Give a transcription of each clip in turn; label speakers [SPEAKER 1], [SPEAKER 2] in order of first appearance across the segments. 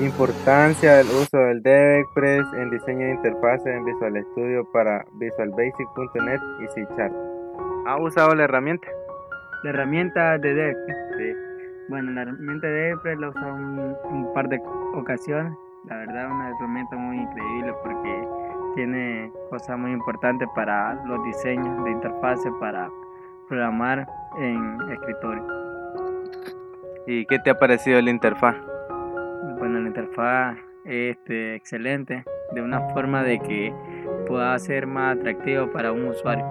[SPEAKER 1] Importancia del uso del DevExpress en diseño de interfaces en Visual Studio para visualbasic.net y C Sharp. ¿Ha usado la herramienta?
[SPEAKER 2] La herramienta de Dev.
[SPEAKER 1] Sí.
[SPEAKER 2] Bueno, la herramienta de Dev la he usado un par de ocasiones. La verdad, una herramienta muy increíble porque tiene cosas muy importantes para los diseños de interfaces para programar en escritorio.
[SPEAKER 1] ¿Y qué te ha parecido la interfaz?
[SPEAKER 2] Bueno, la interfaz es excelente, de una forma de que pueda ser más atractivo para un usuario.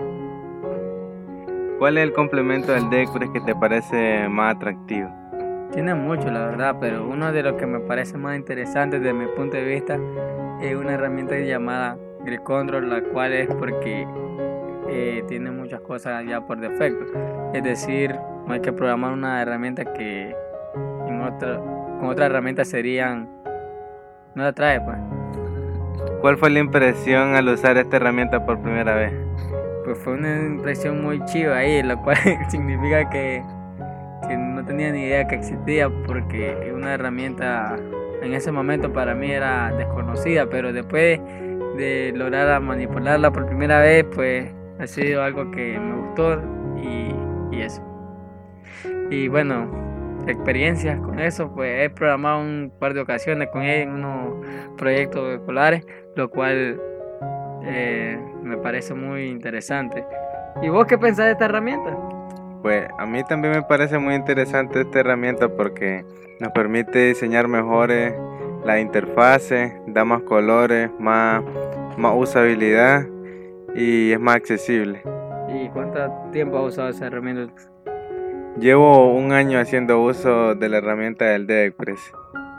[SPEAKER 1] ¿Cuál es el complemento del DevExpress que te parece más atractivo?
[SPEAKER 2] Tiene mucho, la verdad, pero uno de los que me parece más interesante desde mi punto de vista es una herramienta llamada Grid Control, la cual es porque tiene muchas cosas ya por defecto. Es decir, no hay que programar una herramienta que con otra herramienta no la trae, pues.
[SPEAKER 1] ¿Cuál fue la impresión al usar esta herramienta por primera vez?
[SPEAKER 2] Pues fue una impresión muy chiva ahí, lo cual significa que no tenía ni idea que existía, porque es una herramienta en ese momento para mí era desconocida, pero después de lograr manipularla por primera vez, pues ha sido algo que me gustó y eso. Y bueno, experiencias con eso, pues he programado un par de ocasiones con ella en unos proyectos escolares, lo cual me parece muy interesante. ¿Y vos qué pensás de esta herramienta?
[SPEAKER 1] Pues a mí también me parece muy interesante esta herramienta porque nos permite diseñar mejores la interfase, da más colores, más usabilidad y es más accesible.
[SPEAKER 2] ¿Y cuánto tiempo has usado esa herramienta?
[SPEAKER 1] Llevo un año haciendo uso de la herramienta del DevExpress.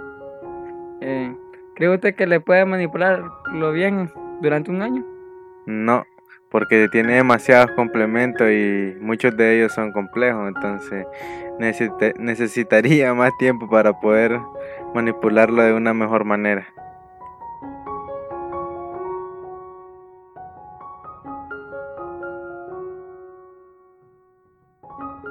[SPEAKER 2] ¿Cree usted que le puede manipularlo bien durante un año?
[SPEAKER 1] No, porque tiene demasiados complementos y muchos de ellos son complejos, entonces necesitaría más tiempo para poder manipularlo de una mejor manera.